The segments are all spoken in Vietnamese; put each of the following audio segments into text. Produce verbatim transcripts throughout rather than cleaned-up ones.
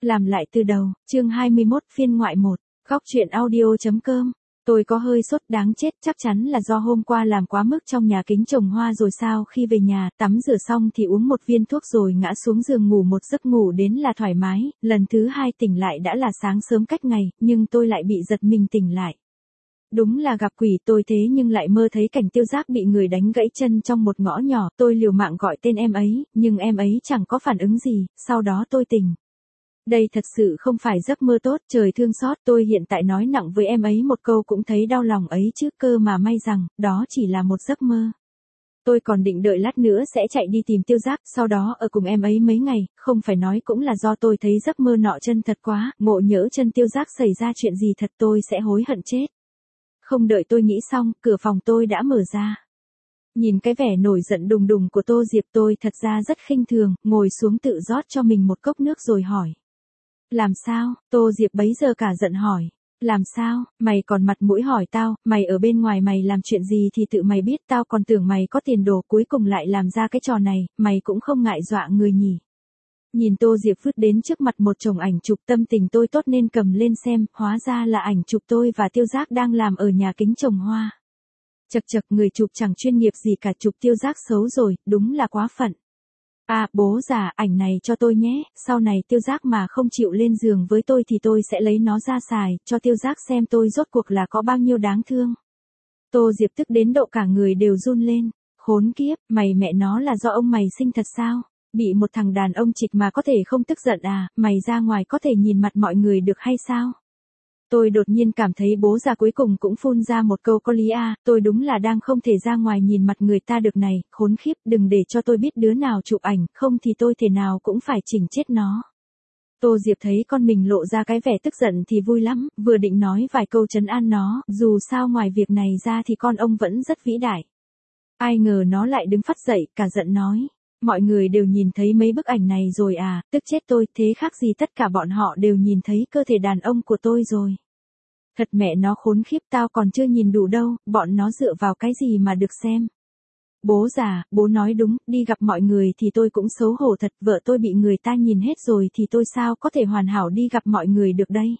Làm lại từ đầu, chương hai mươi mốt phiên ngoại một, góc truyện audio.com. Tôi có hơi sốt đáng chết, chắc chắn là do hôm qua làm quá mức trong nhà kính trồng hoa rồi sao. Khi về nhà, tắm rửa xong thì uống một viên thuốc rồi ngã xuống giường ngủ một giấc ngủ đến là thoải mái, lần thứ hai tỉnh lại đã là sáng sớm cách ngày, nhưng tôi lại bị giật mình tỉnh lại. Đúng là gặp quỷ tôi thế nhưng lại mơ thấy cảnh Tiêu Giác bị người đánh gãy chân trong một ngõ nhỏ, tôi liều mạng gọi tên em ấy, nhưng em ấy chẳng có phản ứng gì, sau đó tôi tỉnh. Đây thật sự không phải giấc mơ tốt, trời thương xót, tôi hiện tại nói nặng với em ấy một câu cũng thấy đau lòng ấy chứ, cơ mà may rằng, đó chỉ là một giấc mơ. Tôi còn định đợi lát nữa sẽ chạy đi tìm Tiêu Giác, sau đó ở cùng em ấy mấy ngày, không phải nói cũng là do tôi thấy giấc mơ nọ chân thật quá, ngộ nhỡ chân Tiêu Giác xảy ra chuyện gì thật tôi sẽ hối hận chết. Không đợi tôi nghĩ xong, cửa phòng tôi đã mở ra. Nhìn cái vẻ nổi giận đùng đùng của Tô Diệp tôi thật ra rất khinh thường, ngồi xuống tự rót cho mình một cốc nước rồi hỏi. Làm sao? Tô Diệp bấy giờ cả giận hỏi. Làm sao? Mày còn mặt mũi hỏi tao, mày ở bên ngoài mày làm chuyện gì thì tự mày biết, tao còn tưởng mày có tiền đồ cuối cùng lại làm ra cái trò này, mày cũng không ngại dọa người nhỉ. Nhìn Tô Diệp vứt đến trước mặt một chồng ảnh chụp, tâm tình tôi tốt nên cầm lên xem, hóa ra là ảnh chụp tôi và Tiêu Giác đang làm ở nhà kính trồng hoa. Chật chật, người chụp chẳng chuyên nghiệp gì cả, chụp Tiêu Giác xấu rồi, đúng là quá phận. À, bố già, ảnh này cho tôi nhé, sau này Tiêu Giác mà không chịu lên giường với tôi thì tôi sẽ lấy nó ra xài, cho Tiêu Giác xem tôi rốt cuộc là có bao nhiêu đáng thương. Tô Diệp tức đến độ cả người đều run lên, khốn kiếp, mày mẹ nó là do ông mày sinh thật sao? Bị một thằng đàn ông trịch mà có thể không tức giận à, mày ra ngoài có thể nhìn mặt mọi người được hay sao? Tôi đột nhiên cảm thấy bố già cuối cùng cũng phun ra một câu có lý à, tôi đúng là đang không thể ra ngoài nhìn mặt người ta được này, khốn khiếp, đừng để cho tôi biết đứa nào chụp ảnh, không thì tôi thể nào cũng phải chỉnh chết nó. Tô Diệp thấy con mình lộ ra cái vẻ tức giận thì vui lắm, vừa định nói vài câu trấn an nó, dù sao ngoài việc này ra thì con ông vẫn rất vĩ đại. Ai ngờ nó lại đứng phắt dậy, cả giận nói. Mọi người đều nhìn thấy mấy bức ảnh này rồi à, tức chết tôi, thế khác gì tất cả bọn họ đều nhìn thấy cơ thể đàn ông của tôi rồi. Thật mẹ nó khốn khiếp, tao còn chưa nhìn đủ đâu, bọn nó dựa vào cái gì mà được xem. Bố già, bố nói đúng, đi gặp mọi người thì tôi cũng xấu hổ thật, vợ tôi bị người ta nhìn hết rồi thì tôi sao có thể hoàn hảo đi gặp mọi người được đây.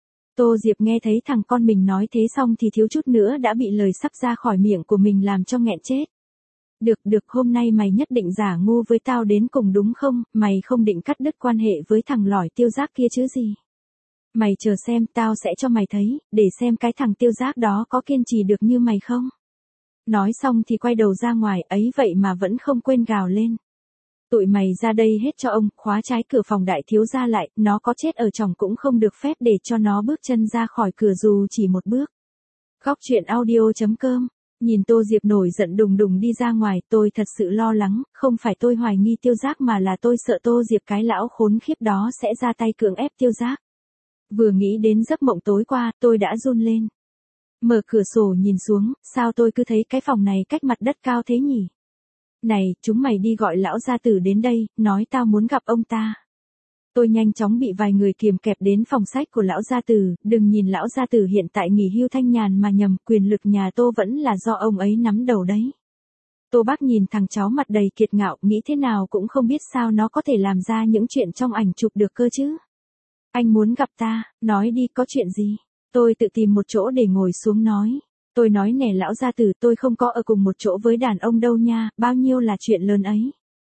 Tô Diệp nghe thấy thằng con mình nói thế xong thì thiếu chút nữa đã bị lời sắp ra khỏi miệng của mình làm cho nghẹn chết. Được được, hôm nay mày nhất định giả ngu với tao đến cùng đúng không, mày không định cắt đứt quan hệ với thằng lỏi Tiêu Giác kia chứ gì. Mày chờ xem, tao sẽ cho mày thấy, để xem cái thằng Tiêu Giác đó có kiên trì được như mày không. Nói xong thì quay đầu ra ngoài, ấy vậy mà vẫn không quên gào lên. Tụi mày ra đây hết cho ông, khóa trái cửa phòng đại thiếu gia lại, nó có chết ở trong cũng không được phép để cho nó bước chân ra khỏi cửa dù chỉ một bước. Góc truyện audio.com. Nhìn Tô Diệp nổi giận đùng đùng đi ra ngoài, tôi thật sự lo lắng, không phải tôi hoài nghi Tiêu Giác mà là tôi sợ Tô Diệp cái lão khốn khiếp đó sẽ ra tay cưỡng ép Tiêu Giác. Vừa nghĩ đến giấc mộng tối qua, tôi đã run lên. Mở cửa sổ nhìn xuống, sao tôi cứ thấy cái phòng này cách mặt đất cao thế nhỉ? Này, chúng mày đi gọi lão gia tử đến đây, nói tao muốn gặp ông ta. Tôi nhanh chóng bị vài người kiềm kẹp đến phòng sách của lão gia tử, đừng nhìn lão gia tử hiện tại nghỉ hưu thanh nhàn mà nhầm, quyền lực nhà Tô vẫn là do ông ấy nắm đầu đấy. Tô Bác nhìn thằng cháu mặt đầy kiệt ngạo, nghĩ thế nào cũng không biết sao nó có thể làm ra những chuyện trong ảnh chụp được cơ chứ. Anh muốn gặp ta, nói đi, có chuyện gì? Tôi tự tìm một chỗ để ngồi xuống nói. Tôi nói nè lão gia tử, tôi không có ở cùng một chỗ với đàn ông đâu nha, bao nhiêu là chuyện lớn ấy.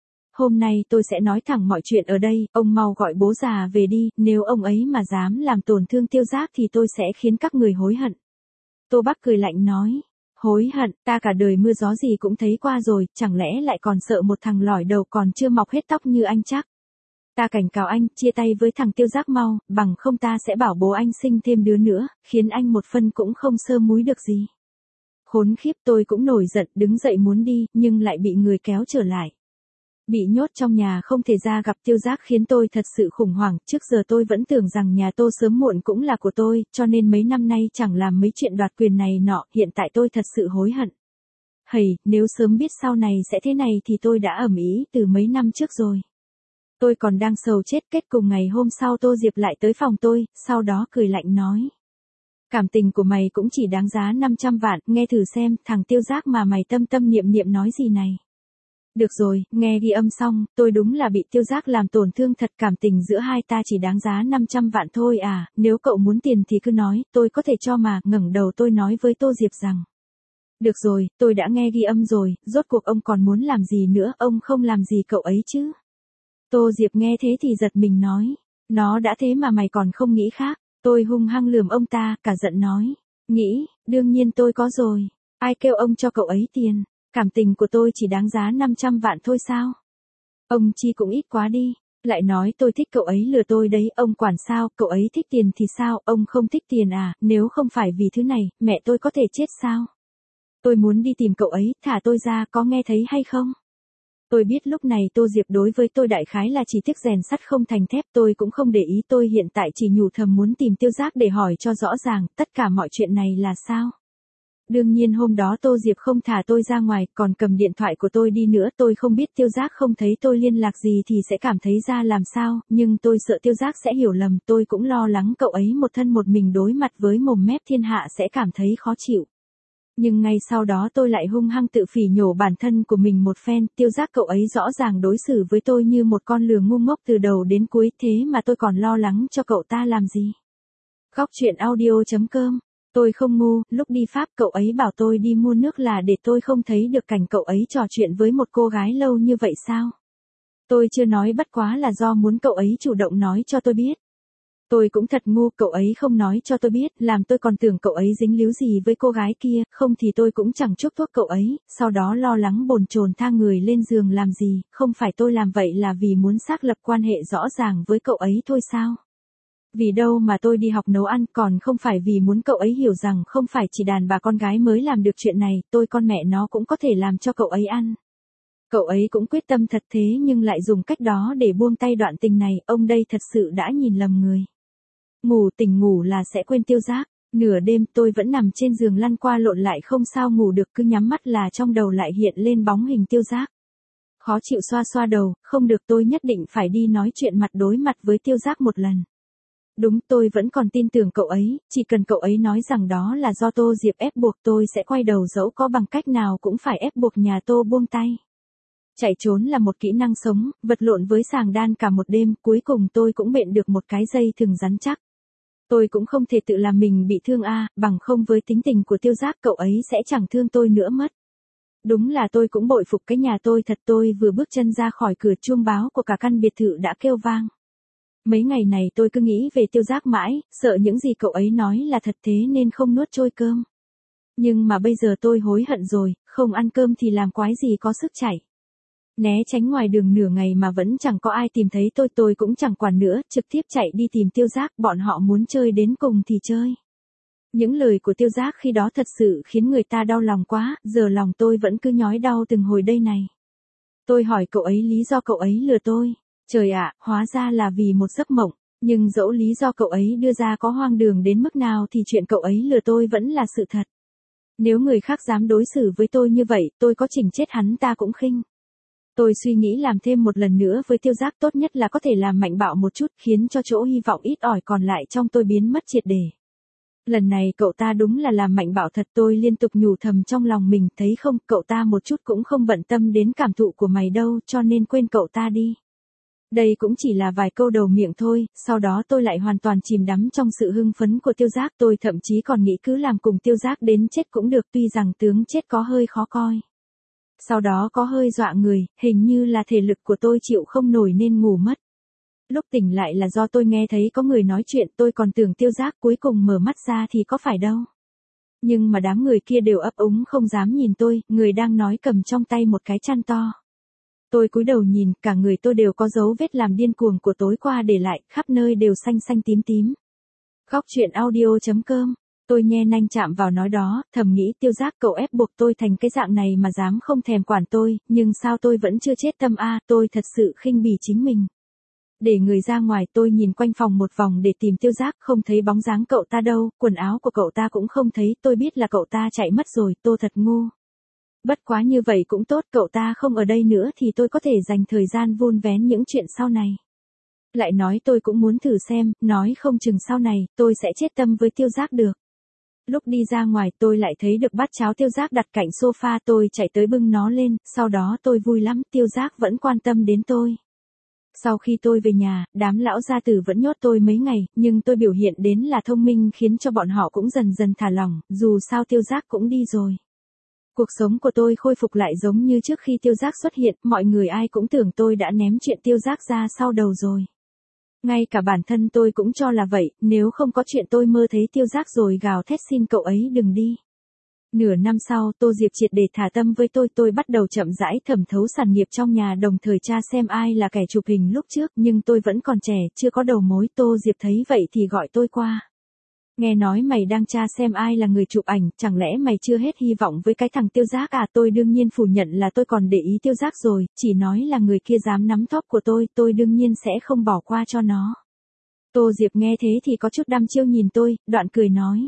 Hôm nay tôi sẽ nói thẳng mọi chuyện ở đây, ông mau gọi bố già về đi, nếu ông ấy mà dám làm tổn thương Tiêu Giác thì tôi sẽ khiến các người hối hận. Tô Bác cười lạnh nói, hối hận, ta cả đời mưa gió gì cũng thấy qua rồi, chẳng lẽ lại còn sợ một thằng lỏi đầu còn chưa mọc hết tóc như anh chắc. Ta cảnh cáo anh, chia tay với thằng Tiêu Giác mau, bằng không ta sẽ bảo bố anh sinh thêm đứa nữa, khiến anh một phân cũng không sơ múi được gì. Khốn khiếp, tôi cũng nổi giận, đứng dậy muốn đi, nhưng lại bị người kéo trở lại. Bị nhốt trong nhà không thể ra gặp Tiêu Giác khiến tôi thật sự khủng hoảng, trước giờ tôi vẫn tưởng rằng nhà Tô sớm muộn cũng là của tôi, cho nên mấy năm nay chẳng làm mấy chuyện đoạt quyền này nọ, hiện tại tôi thật sự hối hận. Hầy, nếu sớm biết sau này sẽ thế này thì tôi đã ầm ĩ từ mấy năm trước rồi. Tôi còn đang sầu chết, kết cùng ngày hôm sau Tô Diệp lại tới phòng tôi, sau đó cười lạnh nói. Cảm tình của mày cũng chỉ đáng giá năm trăm vạn, nghe thử xem, thằng Tiêu Giác mà mày tâm tâm niệm niệm nói gì này. Được rồi, nghe ghi âm xong, tôi đúng là bị Tiêu Giác làm tổn thương thật, cảm tình giữa hai ta chỉ đáng giá năm trăm vạn thôi à, nếu cậu muốn tiền thì cứ nói, tôi có thể cho mà, ngẩng đầu tôi nói với Tô Diệp rằng. Được rồi, tôi đã nghe ghi âm rồi, rốt cuộc ông còn muốn làm gì nữa, ông không làm gì cậu ấy chứ. Tô Diệp nghe thế thì giật mình nói, nó đã thế mà mày còn không nghĩ khác, tôi hung hăng lườm ông ta, cả giận nói, nghĩ, đương nhiên tôi có rồi, ai kêu ông cho cậu ấy tiền. Cảm tình của tôi chỉ đáng giá năm trăm vạn thôi sao? Ông chi cũng ít quá đi, lại nói tôi thích cậu ấy lừa tôi đấy, ông quản sao, cậu ấy thích tiền thì sao, ông không thích tiền à, nếu không phải vì thứ này, mẹ tôi có thể chết sao? Tôi muốn đi tìm cậu ấy, thả tôi ra, có nghe thấy hay không? Tôi biết lúc này Tô Diệp đối với tôi đại khái là chỉ tiếc rèn sắt không thành thép, tôi cũng không để ý, tôi hiện tại chỉ nhủ thầm muốn tìm Tiêu Giác để hỏi cho rõ ràng, tất cả mọi chuyện này là sao? Đương nhiên hôm đó Tô Diệp không thả tôi ra ngoài, còn cầm điện thoại của tôi đi nữa, tôi không biết Tiêu Giác không thấy tôi liên lạc gì thì sẽ cảm thấy ra làm sao, nhưng tôi sợ Tiêu Giác sẽ hiểu lầm, tôi cũng lo lắng cậu ấy một thân một mình đối mặt với mồm mép thiên hạ sẽ cảm thấy khó chịu. Nhưng ngay sau đó tôi lại hung hăng tự phỉ nhổ bản thân của mình một phen, Tiêu Giác cậu ấy rõ ràng đối xử với tôi như một con lừa ngu ngốc từ đầu đến cuối, thế mà tôi còn lo lắng cho cậu ta làm gì. Góc truyện audio chấm com. Tôi không ngu, lúc đi Pháp cậu ấy bảo tôi đi mua nước là để tôi không thấy được cảnh cậu ấy trò chuyện với một cô gái lâu như vậy sao? Tôi chưa nói bất quá là do muốn cậu ấy chủ động nói cho tôi biết. Tôi cũng thật ngu, cậu ấy không nói cho tôi biết, làm tôi còn tưởng cậu ấy dính líu gì với cô gái kia, không thì tôi cũng chẳng chúc thuốc cậu ấy, sau đó lo lắng bồn chồn tha người lên giường làm gì, không phải tôi làm vậy là vì muốn xác lập quan hệ rõ ràng với cậu ấy thôi sao? Vì đâu mà tôi đi học nấu ăn, còn không phải vì muốn cậu ấy hiểu rằng không phải chỉ đàn bà con gái mới làm được chuyện này, tôi con mẹ nó cũng có thể làm cho cậu ấy ăn. Cậu ấy cũng quyết tâm thật thế nhưng lại dùng cách đó để buông tay đoạn tình này, ông đây thật sự đã nhìn lầm người. Ngủ tỉnh ngủ là sẽ quên Tiêu Giác, nửa đêm tôi vẫn nằm trên giường lăn qua lộn lại không sao ngủ được, cứ nhắm mắt là trong đầu lại hiện lên bóng hình Tiêu Giác. Khó chịu xoa xoa đầu, không được, tôi nhất định phải đi nói chuyện mặt đối mặt với Tiêu Giác một lần. Đúng, tôi vẫn còn tin tưởng cậu ấy, chỉ cần cậu ấy nói rằng đó là do Tô Diệp ép buộc tôi sẽ quay đầu, dẫu có bằng cách nào cũng phải ép buộc nhà Tô buông tay. Chạy trốn là một kỹ năng sống, vật lộn với sàng đan cả một đêm, cuối cùng tôi cũng bện được một cái dây thừng rắn chắc. Tôi cũng không thể tự làm mình bị thương a, à, bằng không với tính tình của Tiêu Giác cậu ấy sẽ chẳng thương tôi nữa mất. Đúng là tôi cũng bội phục cái nhà tôi thật, tôi vừa bước chân ra khỏi cửa chuông báo của cả căn biệt thự đã kêu vang. Mấy ngày này tôi cứ nghĩ về Tiêu Giác mãi, sợ những gì cậu ấy nói là thật thế nên không nuốt trôi cơm. Nhưng mà bây giờ tôi hối hận rồi, không ăn cơm thì làm quái gì có sức chảy. Né tránh ngoài đường nửa ngày mà vẫn chẳng có ai tìm thấy tôi, tôi cũng chẳng quản nữa, trực tiếp chạy đi tìm Tiêu Giác, bọn họ muốn chơi đến cùng thì chơi. Những lời của Tiêu Giác khi đó thật sự khiến người ta đau lòng quá, giờ lòng tôi vẫn cứ nhói đau từng hồi đây này. Tôi hỏi cậu ấy lý do cậu ấy lừa tôi. Trời ạ, hóa ra là vì một giấc mộng, nhưng dẫu lý do cậu ấy đưa ra có hoang đường đến mức nào thì chuyện cậu ấy lừa tôi vẫn là sự thật. Nếu người khác dám đối xử với tôi như vậy, tôi có chỉnh chết hắn ta cũng khinh. Tôi suy nghĩ làm thêm một lần nữa với Tiêu Giác, tốt nhất là có thể làm mạnh bạo một chút, khiến cho chỗ hy vọng ít ỏi còn lại trong tôi biến mất triệt để. Lần này cậu ta đúng là làm mạnh bạo thật, tôi liên tục nhủ thầm trong lòng mình, thấy không, cậu ta một chút cũng không bận tâm đến cảm thụ của mày đâu, cho nên quên cậu ta đi. Đây cũng chỉ là vài câu đầu miệng thôi, sau đó tôi lại hoàn toàn chìm đắm trong sự hưng phấn của Tiêu Giác, tôi thậm chí còn nghĩ cứ làm cùng Tiêu Giác đến chết cũng được, tuy rằng tướng chết có hơi khó coi. Sau đó có hơi dọa người, hình như là thể lực của tôi chịu không nổi nên ngủ mất. Lúc tỉnh lại là do tôi nghe thấy có người nói chuyện, tôi còn tưởng Tiêu Giác, cuối cùng mở mắt ra thì có phải đâu. Nhưng mà đám người kia đều ấp úng không dám nhìn tôi, người đang nói cầm trong tay một cái chăn to. Tôi cúi đầu nhìn, cả người tôi đều có dấu vết làm điên cuồng của tối qua để lại, khắp nơi đều xanh xanh tím tím. Góc truyện audio chấm com. Tôi nhe nanh chạm vào nói đó, thầm nghĩ Tiêu Giác cậu ép buộc tôi thành cái dạng này mà dám không thèm quản tôi, nhưng sao tôi vẫn chưa chết tâm a, tôi thật sự khinh bỉ chính mình. Để người ra ngoài, tôi nhìn quanh phòng một vòng để tìm Tiêu Giác, không thấy bóng dáng cậu ta đâu, quần áo của cậu ta cũng không thấy, tôi biết là cậu ta chạy mất rồi, tôi thật ngu. Bất quá như vậy cũng tốt, cậu ta không ở đây nữa thì tôi có thể dành thời gian vun vén những chuyện sau này. Lại nói tôi cũng muốn thử xem, nói không chừng sau này, tôi sẽ chết tâm với Tiêu Giác được. Lúc đi ra ngoài tôi lại thấy được bát cháo Tiêu Giác đặt cạnh sofa, tôi chạy tới bưng nó lên, sau đó tôi vui lắm, Tiêu Giác vẫn quan tâm đến tôi. Sau khi tôi về nhà, đám lão gia tử vẫn nhốt tôi mấy ngày, nhưng tôi biểu hiện đến là thông minh khiến cho bọn họ cũng dần dần thả lỏng, dù sao Tiêu Giác cũng đi rồi. Cuộc sống của tôi khôi phục lại giống như trước khi Tiêu Giác xuất hiện, mọi người ai cũng tưởng tôi đã ném chuyện Tiêu Giác ra sau đầu rồi. Ngay cả bản thân tôi cũng cho là vậy, nếu không có chuyện tôi mơ thấy Tiêu Giác rồi gào thét xin cậu ấy đừng đi. Nửa năm sau, Tô Diệp triệt để thả tâm với tôi, tôi bắt đầu chậm rãi thẩm thấu sản nghiệp trong nhà, đồng thời tra xem ai là kẻ chụp hình lúc trước, nhưng tôi vẫn còn trẻ, chưa có đầu mối. Tô Diệp thấy vậy thì gọi tôi qua. Nghe nói mày đang tra xem ai là người chụp ảnh, chẳng lẽ mày chưa hết hy vọng với cái thằng Tiêu Giác à? Tôi đương nhiên phủ nhận là tôi còn để ý Tiêu Giác rồi, chỉ nói là người kia dám nắm tóc của tôi, tôi đương nhiên sẽ không bỏ qua cho nó. Tô Diệp nghe thế thì có chút đăm chiêu nhìn tôi, đoạn cười nói.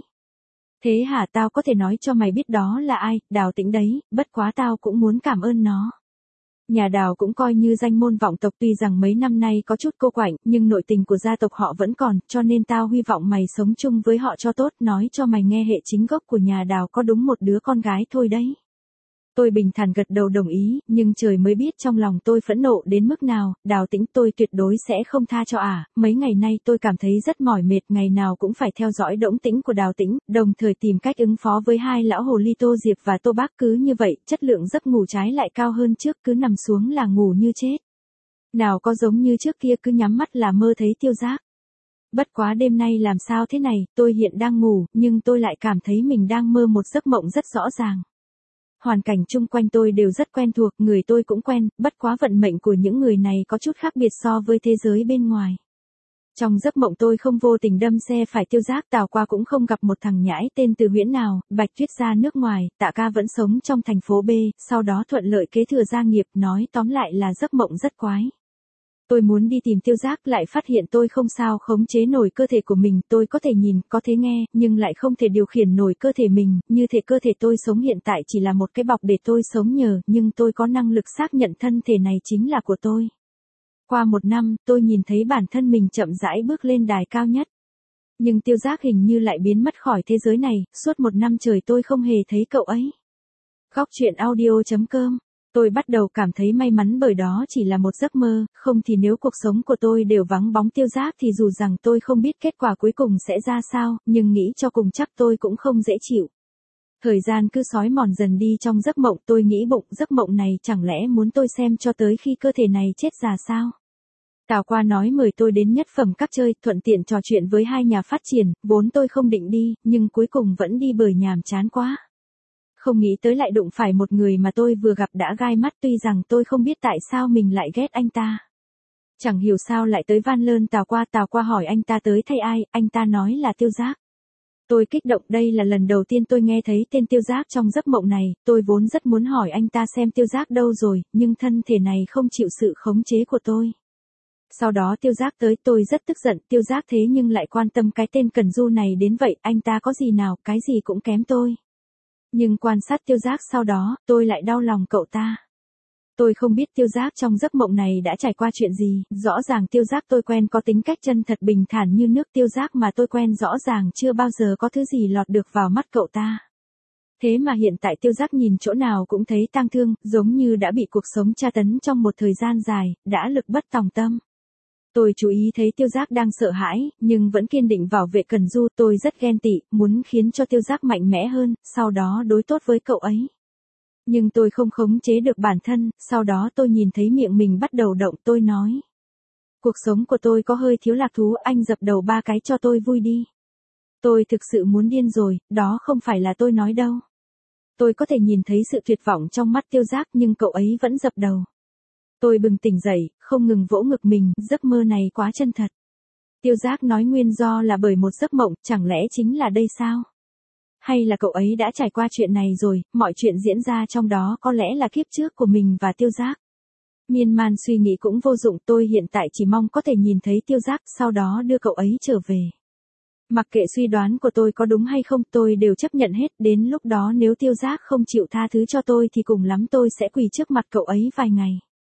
Thế hả, tao có thể nói cho mày biết đó là ai, Đào Tĩnh đấy, bất quá tao cũng muốn cảm ơn nó. Nhà Đào cũng coi như danh môn vọng tộc, tuy rằng mấy năm nay có chút cô quạnh, nhưng nội tình của gia tộc họ vẫn còn, cho nên tao hy vọng mày sống chung với họ cho tốt, nói cho mày nghe hệ chính gốc của nhà Đào có đúng một đứa con gái thôi đấy. Tôi bình thản gật đầu đồng ý, nhưng trời mới biết trong lòng tôi phẫn nộ đến mức nào. Đào Tĩnh tôi tuyệt đối sẽ không tha cho ả. Mấy ngày nay tôi cảm thấy rất mỏi mệt, ngày nào cũng phải theo dõi động tĩnh của Đào Tĩnh, đồng thời tìm cách ứng phó với hai lão hồ ly Tô Diệp và Tô Bác. Cứ như vậy, chất lượng giấc ngủ trái lại cao hơn trước, cứ nằm xuống là ngủ như chết. Nào có giống như trước kia cứ nhắm mắt là mơ thấy Tiêu Giác. Bất quá đêm nay làm sao thế này, tôi hiện đang ngủ, nhưng tôi lại cảm thấy mình đang mơ một giấc mộng rất rõ ràng. Hoàn cảnh chung quanh tôi đều rất quen thuộc, người tôi cũng quen, bất quá vận mệnh của những người này có chút khác biệt so với thế giới bên ngoài. Trong giấc mộng tôi không vô tình đâm xe phải Tiêu Giác, Tào Qua cũng không gặp một thằng nhãi tên Từ Huyễn nào, Bạch Tuyết ra nước ngoài, Tạ Ca vẫn sống trong thành phố B, sau đó thuận lợi kế thừa gia nghiệp, nói tóm lại là giấc mộng rất quái. Tôi muốn đi tìm Tiêu Giác, lại phát hiện tôi không sao khống chế nổi cơ thể của mình, tôi có thể nhìn, có thể nghe, nhưng lại không thể điều khiển nổi cơ thể mình, như thể cơ thể tôi sống hiện tại chỉ là một cái bọc để tôi sống nhờ, nhưng tôi có năng lực xác nhận thân thể này chính là của tôi. Qua một năm, tôi nhìn thấy bản thân mình chậm rãi bước lên đài cao nhất. Nhưng Tiêu Giác hình như lại biến mất khỏi thế giới này, suốt một năm trời tôi không hề thấy cậu ấy. Góc truyện audio chấm com. Tôi bắt đầu cảm thấy may mắn bởi đó chỉ là một giấc mơ, không thì nếu cuộc sống của tôi đều vắng bóng Tiêu Giác thì dù rằng tôi không biết kết quả cuối cùng sẽ ra sao, nhưng nghĩ cho cùng chắc tôi cũng không dễ chịu. Thời gian cứ xói mòn dần đi trong giấc mộng, tôi nghĩ bụng giấc mộng này chẳng lẽ muốn tôi xem cho tới khi cơ thể này chết già sao? Tào Qua nói mời tôi đến Nhất Phẩm Các chơi, thuận tiện trò chuyện với hai nhà phát triển, vốn tôi không định đi, nhưng cuối cùng vẫn đi bởi nhàm chán quá. Không nghĩ tới lại đụng phải một người mà tôi vừa gặp đã gai mắt, tuy rằng tôi không biết tại sao mình lại ghét anh ta. Chẳng hiểu sao lại tới van lơn Tào Qua, Tào Qua hỏi anh ta tới thay ai, anh ta nói là Tiêu Giác. Tôi kích động, đây là lần đầu tiên tôi nghe thấy tên Tiêu Giác trong giấc mộng này, tôi vốn rất muốn hỏi anh ta xem Tiêu Giác đâu rồi, nhưng thân thể này không chịu sự khống chế của tôi. Sau đó Tiêu Giác tới, tôi rất tức giận, Tiêu Giác thế nhưng lại quan tâm cái tên Cần Du này đến vậy, anh ta có gì nào, cái gì cũng kém tôi. Nhưng quan sát Tiêu Giác sau đó, tôi lại đau lòng cậu ta. Tôi không biết Tiêu Giác trong giấc mộng này đã trải qua chuyện gì, rõ ràng Tiêu Giác tôi quen có tính cách chân thật bình thản như nước, Tiêu Giác mà tôi quen rõ ràng chưa bao giờ có thứ gì lọt được vào mắt cậu ta. Thế mà hiện tại Tiêu Giác nhìn chỗ nào cũng thấy tang thương, giống như đã bị cuộc sống tra tấn trong một thời gian dài, đã lực bất tòng tâm. Tôi chú ý thấy Tiêu Giác đang sợ hãi, nhưng vẫn kiên định bảo vệ Cần Du, tôi rất ghen tị, muốn khiến cho Tiêu Giác mạnh mẽ hơn, sau đó đối tốt với cậu ấy. Nhưng tôi không khống chế được bản thân, sau đó tôi nhìn thấy miệng mình bắt đầu động, tôi nói. Cuộc sống của tôi có hơi thiếu lạc thú, anh dập đầu ba cái cho tôi vui đi. Tôi thực sự muốn điên rồi, đó không phải là tôi nói đâu. Tôi có thể nhìn thấy sự tuyệt vọng trong mắt Tiêu Giác nhưng cậu ấy vẫn dập đầu. Tôi bừng tỉnh dậy, không ngừng vỗ ngực mình, giấc mơ này quá chân thật. Tiêu Giác nói nguyên do là bởi một giấc mộng, chẳng lẽ chính là đây sao? Hay là cậu ấy đã trải qua chuyện này rồi, mọi chuyện diễn ra trong đó có lẽ là kiếp trước của mình và Tiêu Giác. Miên man suy nghĩ cũng vô dụng, tôi hiện tại chỉ mong có thể nhìn thấy Tiêu Giác, sau đó đưa cậu ấy trở về. Mặc kệ suy đoán của tôi có đúng hay không, tôi đều chấp nhận hết, đến lúc đó nếu Tiêu Giác không chịu tha thứ cho tôi thì cùng lắm tôi sẽ quỳ trước mặt cậu ấy vài ngày.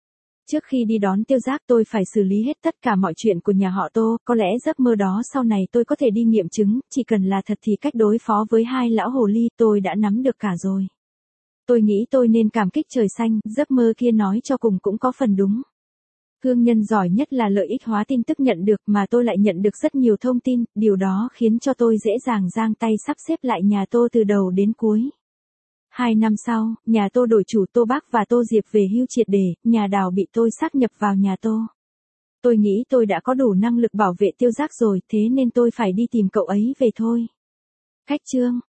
Trước khi đi đón Tiêu Giác tôi phải xử lý hết tất cả mọi chuyện của nhà họ Tô, có lẽ giấc mơ đó sau này tôi có thể đi nghiệm chứng, chỉ cần là thật thì cách đối phó với hai lão hồ ly tôi đã nắm được cả rồi. Tôi nghĩ tôi nên cảm kích trời xanh, giấc mơ kia nói cho cùng cũng có phần đúng. Thương nhân giỏi nhất là lợi ích hóa tin tức nhận được mà tôi lại nhận được rất nhiều thông tin, điều đó khiến cho tôi dễ dàng giang tay sắp xếp lại nhà Tô từ đầu đến cuối. Hai năm sau, nhà Tô đổi chủ, Tô Bác và Tô Diệp về hưu triệt để, nhà Đào bị tôi sáp nhập vào nhà Tô. Tôi nghĩ tôi đã có đủ năng lực bảo vệ Tiêu Giác rồi, thế nên tôi phải đi tìm cậu ấy về thôi. Khách chương